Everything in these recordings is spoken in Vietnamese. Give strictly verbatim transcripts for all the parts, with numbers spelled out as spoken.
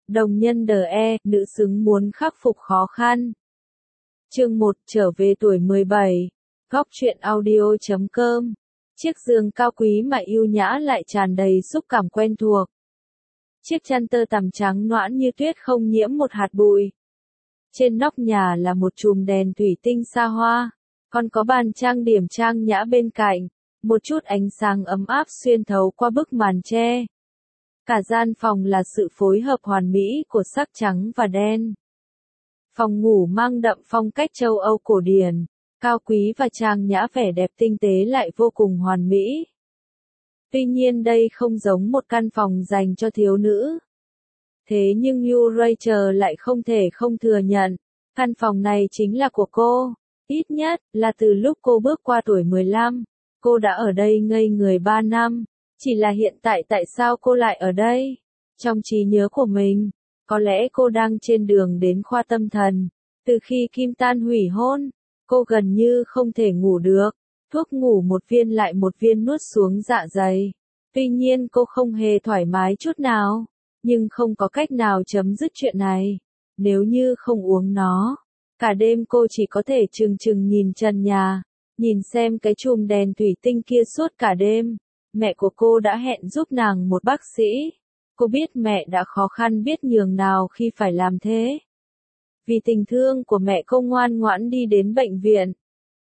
Đồng nhân đờ e, nữ xứng muốn khắc phục khó khăn. Chương một, trở về tuổi mười bảy. Góc truyện audio chấm com. Chiếc giường cao quý mà yêu nhã lại tràn đầy xúc cảm quen thuộc. Chiếc chăn tơ tằm trắng nõn như tuyết không nhiễm một hạt bụi. Trên nóc nhà là một chùm đèn thủy tinh xa hoa, còn có bàn trang điểm trang nhã bên cạnh, một chút ánh sáng ấm áp xuyên thấu qua bức màn tre. Cả gian phòng là sự phối hợp hoàn mỹ của sắc trắng và đen. Phòng ngủ mang đậm phong cách châu Âu cổ điển, cao quý và trang nhã, vẻ đẹp tinh tế lại vô cùng hoàn mỹ. Tuy nhiên đây không giống một căn phòng dành cho thiếu nữ. Thế nhưng Rachel lại không thể không thừa nhận, căn phòng này chính là của cô, ít nhất là từ lúc cô bước qua tuổi mười lăm, cô đã ở đây ngây người ba năm, chỉ là hiện tại tại sao cô lại ở đây? Trong trí nhớ của mình, có lẽ cô đang trên đường đến khoa tâm thần, từ khi Kim Tan hủy hôn, cô gần như không thể ngủ được, thuốc ngủ một viên lại một viên nuốt xuống dạ dày. Tuy nhiên cô không hề thoải mái chút nào, nhưng không có cách nào chấm dứt chuyện này. Nếu như không uống nó, cả đêm cô chỉ có thể trừng trừng nhìn trần nhà, nhìn xem cái chùm đèn thủy tinh kia suốt cả đêm. Mẹ của cô đã hẹn giúp nàng một bác sĩ. Cô biết mẹ đã khó khăn biết nhường nào khi phải làm thế. Vì tình thương của mẹ cô ngoan ngoãn đi đến bệnh viện.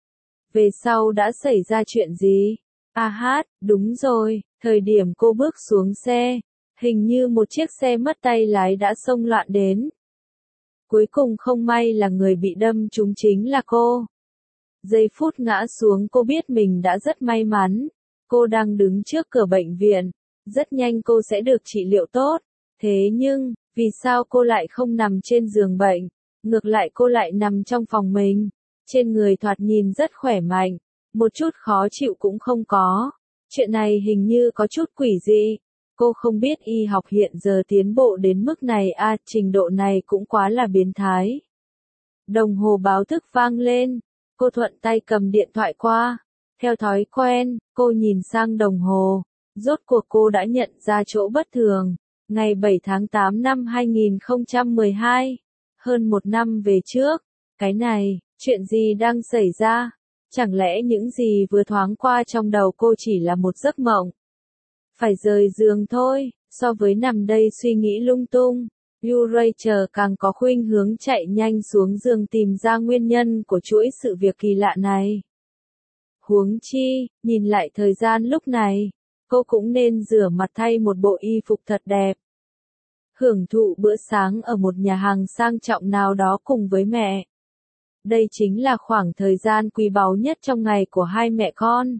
Về sau đã xảy ra chuyện gì? À hát, đúng rồi, thời điểm cô bước xuống xe, hình như một chiếc xe mất tay lái đã xông loạn đến. Cuối cùng không may là người bị đâm trúng chính là cô. Giây phút ngã xuống cô biết mình đã rất may mắn. Cô đang đứng trước cửa bệnh viện, rất nhanh cô sẽ được trị liệu tốt. Thế nhưng, vì sao cô lại không nằm trên giường bệnh, ngược lại cô lại nằm trong phòng mình, trên người thoạt nhìn rất khỏe mạnh, một chút khó chịu cũng không có. Chuyện này hình như có chút quỷ dị. Cô không biết y học hiện giờ tiến bộ đến mức này à, trình độ này cũng quá là biến thái. Đồng hồ báo thức vang lên, cô thuận tay cầm điện thoại qua. Theo thói quen, cô nhìn sang đồng hồ, rốt cuộc cô đã nhận ra chỗ bất thường. Ngày bảy tháng tám năm hai nghìn không trăm mười hai, hơn một năm về trước, cái này, chuyện gì đang xảy ra? Chẳng lẽ những gì vừa thoáng qua trong đầu cô chỉ là một giấc mộng? Phải rời giường thôi, so với nằm đây suy nghĩ lung tung, Rachel càng có khuynh hướng chạy nhanh xuống giường tìm ra nguyên nhân của chuỗi sự việc kỳ lạ này. Huống chi, nhìn lại thời gian lúc này, cô cũng nên rửa mặt thay một bộ y phục thật đẹp. Hưởng thụ bữa sáng ở một nhà hàng sang trọng nào đó cùng với mẹ. Đây chính là khoảng thời gian quý báu nhất trong ngày của hai mẹ con.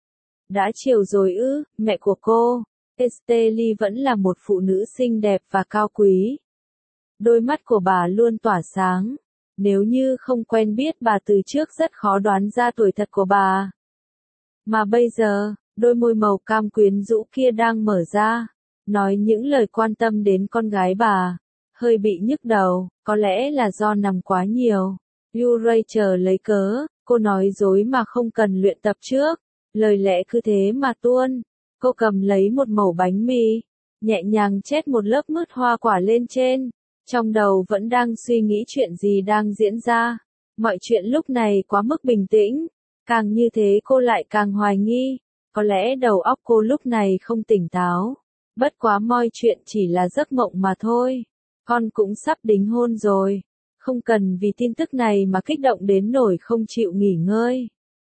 Đã chiều rồi ư, mẹ của cô, Estelle vẫn là một phụ nữ xinh đẹp và cao quý. Đôi mắt của bà luôn tỏa sáng. Nếu như không quen biết bà từ trước rất khó đoán ra tuổi thật của bà. Mà bây giờ, đôi môi màu cam quyến rũ kia đang mở ra, nói những lời quan tâm đến con gái bà. Hơi bị nhức đầu, có lẽ là do nằm quá nhiều. Rachel lấy cớ, cô nói dối mà không cần luyện tập trước. Lời lẽ cứ thế mà tuôn. Cô cầm lấy một mẩu bánh mì, nhẹ nhàng chét một lớp mứt hoa quả lên trên. Trong đầu vẫn đang suy nghĩ chuyện gì đang diễn ra. Mọi chuyện lúc này quá mức bình tĩnh. Càng như thế cô lại càng hoài nghi. Có lẽ đầu óc cô lúc này không tỉnh táo. Bất quá mọi chuyện chỉ là giấc mộng mà thôi. Con cũng sắp đính hôn rồi. Không cần vì tin tức này mà kích động đến nỗi không chịu nghỉ ngơi.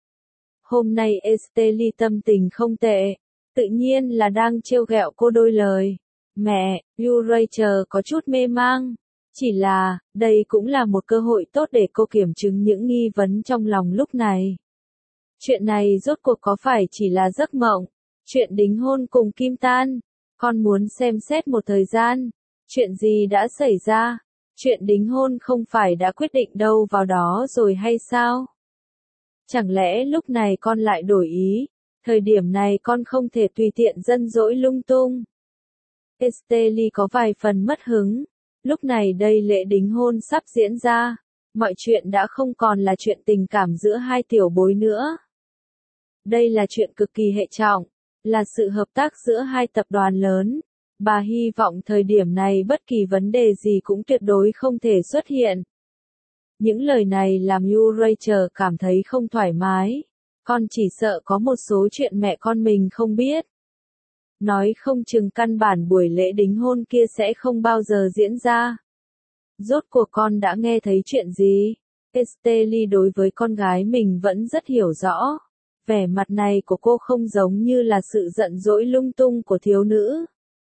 Hôm nay Estelle tâm tình không tệ. Tự nhiên là đang trêu ghẹo cô đôi lời. Mẹ, Rachel có chút mê mang. Chỉ là, đây cũng là một cơ hội tốt để cô kiểm chứng những nghi vấn trong lòng lúc này. Chuyện này rốt cuộc có phải chỉ là giấc mộng? Chuyện đính hôn cùng Kim Tan. Con muốn xem xét một thời gian. Chuyện gì đã xảy ra? Chuyện đính hôn không phải đã quyết định đâu vào đó rồi hay sao? Chẳng lẽ lúc này con lại đổi ý? Thời điểm này con không thể tùy tiện dân dỗi lung tung. Estelle có vài phần mất hứng. Lúc này đây lễ đính hôn sắp diễn ra. Mọi chuyện đã không còn là chuyện tình cảm giữa hai tiểu bối nữa. Đây là chuyện cực kỳ hệ trọng. Là sự hợp tác giữa hai tập đoàn lớn. Bà hy vọng thời điểm này bất kỳ vấn đề gì cũng tuyệt đối không thể xuất hiện. Những lời này làm Rachel cảm thấy không thoải mái. Con chỉ sợ có một số chuyện mẹ con mình không biết. Nói không chừng căn bản buổi lễ đính hôn kia sẽ không bao giờ diễn ra. Rốt cuộc con đã nghe thấy chuyện gì? Estelle đối với con gái mình vẫn rất hiểu rõ. Vẻ mặt này của cô không giống như là sự giận dỗi lung tung của thiếu nữ.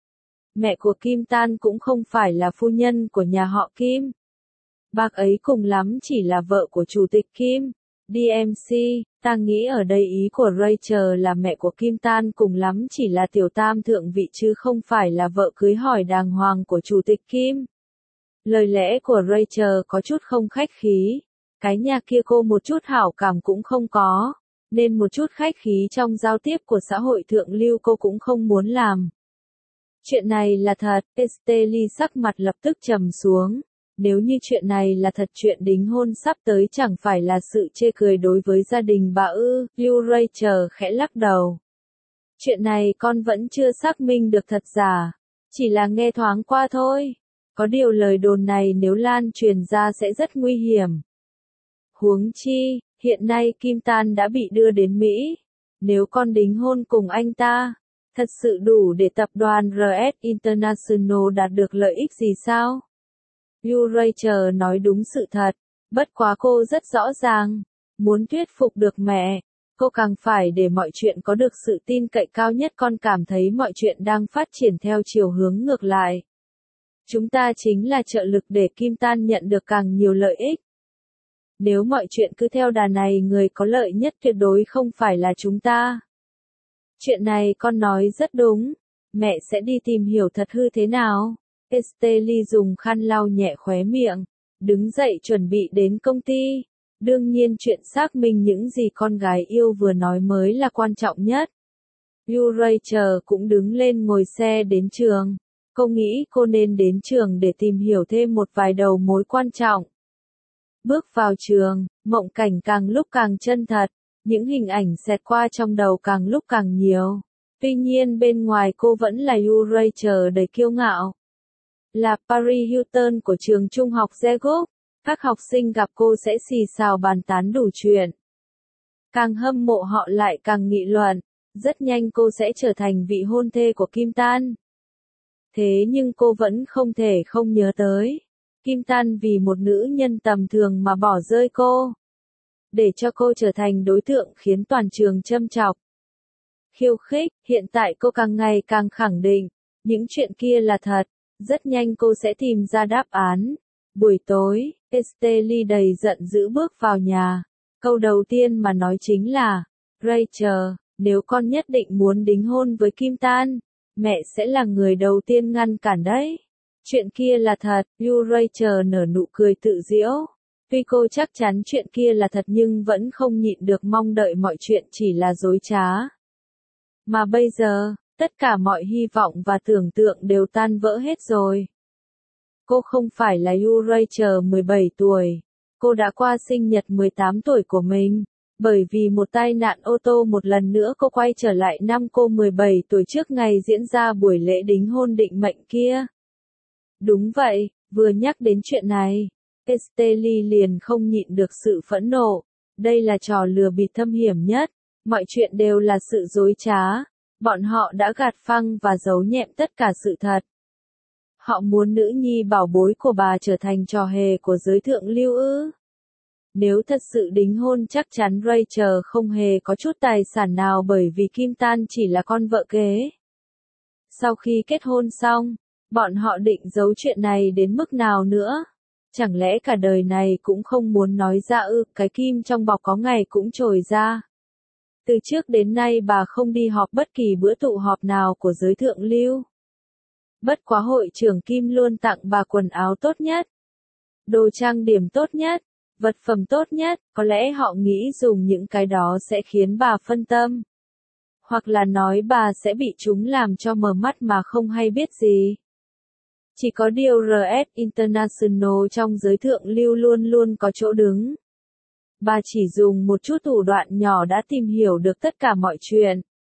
Mẹ của Kim Tan cũng không phải là phu nhân của nhà họ Kim. Bác ấy cùng lắm chỉ là vợ của chủ tịch Kim. đê em xê, ta nghĩ ở đây ý của Rachel là mẹ của Kim Tan cùng lắm chỉ là tiểu tam thượng vị chứ không phải là vợ cưới hỏi đàng hoàng của chủ tịch Kim. Lời lẽ của Rachel có chút không khách khí. Cái nhà kia cô một chút hảo cảm cũng không có, nên một chút khách khí trong giao tiếp của xã hội thượng lưu cô cũng không muốn làm. Chuyện này là thật, Estelle sắc mặt lập tức trầm xuống. Nếu như chuyện này là thật, chuyện đính hôn sắp tới chẳng phải là sự chê cười đối với gia đình bà ư? Rachel khẽ lắc đầu. Chuyện này con vẫn chưa xác minh được thật giả, chỉ là nghe thoáng qua thôi. Có điều lời đồn này nếu lan truyền ra sẽ rất nguy hiểm. Huống chi, hiện nay Kim Tan đã bị đưa đến Mỹ. Nếu con đính hôn cùng anh ta, thật sự đủ để tập đoàn rờ ét International đạt được lợi ích gì sao? Rachel nói đúng sự thật, bất quá cô rất rõ ràng, muốn thuyết phục được mẹ, cô càng phải để mọi chuyện có được sự tin cậy cao nhất. Con cảm thấy mọi chuyện đang phát triển theo chiều hướng ngược lại. Chúng ta chính là trợ lực để Kim Tan nhận được càng nhiều lợi ích. Nếu mọi chuyện cứ theo đà này, người có lợi nhất tuyệt đối không phải là chúng ta. Chuyện này con nói rất đúng, mẹ sẽ đi tìm hiểu thật hư thế nào. Estelle dùng khăn lau nhẹ khóe miệng, đứng dậy chuẩn bị đến công ty. Đương nhiên chuyện xác minh những gì con gái yêu vừa nói mới là quan trọng nhất. Rachel cũng đứng lên ngồi xe đến trường. Cô nghĩ cô nên đến trường để tìm hiểu thêm một vài đầu mối quan trọng. Bước vào trường, mộng cảnh càng lúc càng chân thật, những hình ảnh xẹt qua trong đầu càng lúc càng nhiều. Tuy nhiên bên ngoài cô vẫn là Rachel đầy kiêu ngạo. Là Paris Hilton của trường trung học Zegop, các học sinh gặp cô sẽ xì xào bàn tán đủ chuyện. Càng hâm mộ họ lại càng nghị luận, rất nhanh cô sẽ trở thành vị hôn thê của Kim Tan. Thế nhưng cô vẫn không thể không nhớ tới. Kim Tan vì một nữ nhân tầm thường mà bỏ rơi cô. Để cho cô trở thành đối tượng khiến toàn trường châm chọc. Khiêu khích, hiện tại cô càng ngày càng khẳng định, những chuyện kia là thật, rất nhanh cô sẽ tìm ra đáp án. Buổi tối, Estelle đầy giận dữ bước vào nhà. Câu đầu tiên mà nói chính là, Rachel, nếu con nhất định muốn đính hôn với Kim Tan, mẹ sẽ là người đầu tiên ngăn cản đấy. Chuyện kia là thật, Rachel nở nụ cười tự giễu. Tuy cô chắc chắn chuyện kia là thật nhưng vẫn không nhịn được mong đợi mọi chuyện chỉ là dối trá. Mà bây giờ, tất cả mọi hy vọng và tưởng tượng đều tan vỡ hết rồi. Cô không phải là Rachel mười bảy tuổi. Cô đã qua sinh nhật mười tám tuổi của mình. Bởi vì một tai nạn ô tô một lần nữa cô quay trở lại năm cô mười bảy tuổi trước ngày diễn ra buổi lễ đính hôn định mệnh kia. Đúng vậy, vừa nhắc đến chuyện này, Estelle liền không nhịn được sự phẫn nộ. Đây là trò lừa bịp thâm hiểm nhất. Mọi chuyện đều là sự dối trá. Bọn họ đã gạt phăng và giấu nhẹm tất cả sự thật. Họ muốn nữ nhi bảo bối của bà trở thành trò hề của giới thượng lưu ư? Nếu thật sự đính hôn chắc chắn Rachel không hề có chút tài sản nào bởi vì Kim Tan chỉ là con vợ kế. Sau khi kết hôn xong, bọn họ định giấu chuyện này đến mức nào nữa? Chẳng lẽ cả đời này cũng không muốn nói ra ư? Cái kim trong bọc có ngày cũng trồi ra. Từ trước đến nay bà không đi họp bất kỳ bữa tụ họp nào của giới thượng lưu. Bất quá hội trưởng Kim luôn tặng bà quần áo tốt nhất, đồ trang điểm tốt nhất, vật phẩm tốt nhất, có lẽ họ nghĩ dùng những cái đó sẽ khiến bà phân tâm. Hoặc là nói bà sẽ bị chúng làm cho mờ mắt mà không hay biết gì. Chỉ có điều rờ ét International trong giới thượng lưu luôn luôn có chỗ đứng. Bà chỉ dùng một chút thủ đoạn nhỏ đã tìm hiểu được tất cả mọi chuyện.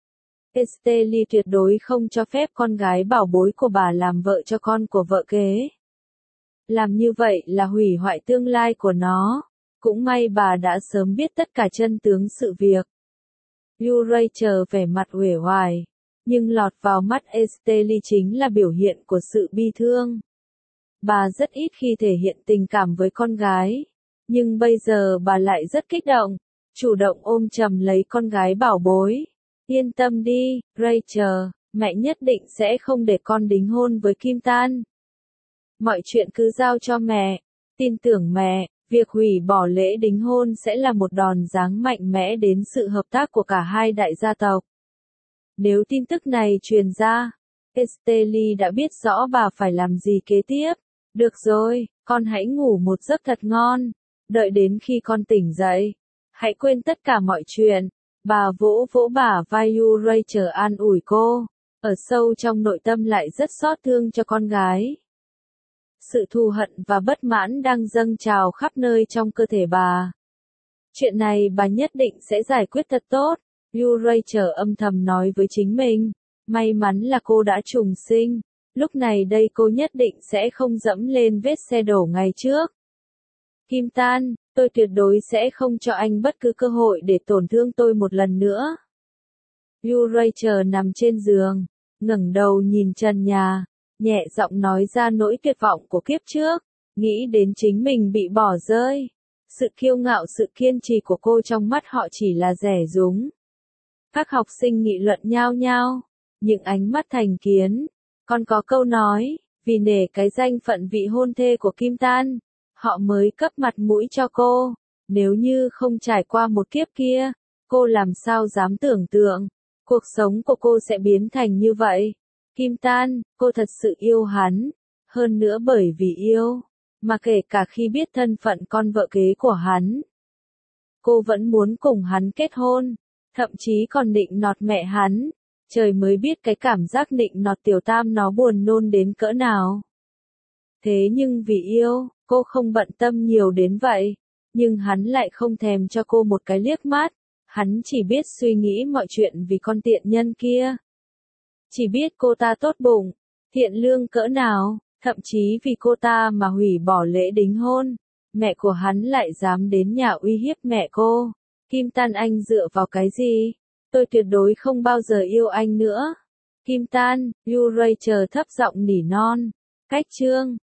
Estelle tuyệt đối không cho phép con gái bảo bối của bà làm vợ cho con của vợ kế. Làm như vậy là hủy hoại tương lai của nó. Cũng may bà đã sớm biết tất cả chân tướng sự việc. Rachel vẻ mặt uể oải, nhưng lọt vào mắt Estelle chính là biểu hiện của sự bi thương. Bà rất ít khi thể hiện tình cảm với con gái, nhưng bây giờ bà lại rất kích động, chủ động ôm chầm lấy con gái bảo bối. Yên tâm đi, Rachel, mẹ nhất định sẽ không để con đính hôn với Kim Tan. Mọi chuyện cứ giao cho mẹ, tin tưởng mẹ, việc hủy bỏ lễ đính hôn sẽ là một đòn giáng mạnh mẽ đến sự hợp tác của cả hai đại gia tộc. Nếu tin tức này truyền ra, Estelle đã biết rõ bà phải làm gì kế tiếp. Được rồi, con hãy ngủ một giấc thật ngon, đợi đến khi con tỉnh dậy, hãy quên tất cả mọi chuyện. Bà vỗ vỗ bả vai Rachel an ủi cô, ở sâu trong nội tâm lại rất xót thương cho con gái. Sự thù hận và bất mãn đang dâng trào khắp nơi trong cơ thể bà. Chuyện này bà nhất định sẽ giải quyết thật tốt, Rachel âm thầm nói với chính mình. May mắn là cô đã trùng sinh, lúc này đây cô nhất định sẽ không dẫm lên vết xe đổ ngày trước. Kim Tan, tôi tuyệt đối sẽ không cho anh bất cứ cơ hội để tổn thương tôi một lần nữa. Rachel nằm trên giường, ngẩng đầu nhìn trần nhà, nhẹ giọng nói ra nỗi tuyệt vọng của kiếp trước, nghĩ đến chính mình bị bỏ rơi. Sự kiêu ngạo sự kiên trì của cô trong mắt họ chỉ là rẻ rúng. Các học sinh nghị luận nhao nhao, những ánh mắt thành kiến. Còn có câu nói, vì nể cái danh phận vị hôn thê của Kim Tan, họ mới cấp mặt mũi cho cô. Nếu như không trải qua một kiếp kia, cô làm sao dám tưởng tượng, cuộc sống của cô sẽ biến thành như vậy. Kim Tan, cô thật sự yêu hắn, hơn nữa bởi vì yêu, mà kể cả khi biết thân phận con vợ kế của hắn, cô vẫn muốn cùng hắn kết hôn, thậm chí còn nịnh nọt mẹ hắn. Trời mới biết cái cảm giác nịnh nọt tiểu tam nó buồn nôn đến cỡ nào. Thế nhưng vì yêu, cô không bận tâm nhiều đến vậy, nhưng hắn lại không thèm cho cô một cái liếc mắt, hắn chỉ biết suy nghĩ mọi chuyện vì con tiện nhân kia. Chỉ biết cô ta tốt bụng, thiện lương cỡ nào, thậm chí vì cô ta mà hủy bỏ lễ đính hôn, mẹ của hắn lại dám đến nhà uy hiếp mẹ cô. Kim Tan, anh dựa vào cái gì? Tôi tuyệt đối không bao giờ yêu anh nữa. Kim Tan, Rachel thấp giọng nỉ non. Cách chương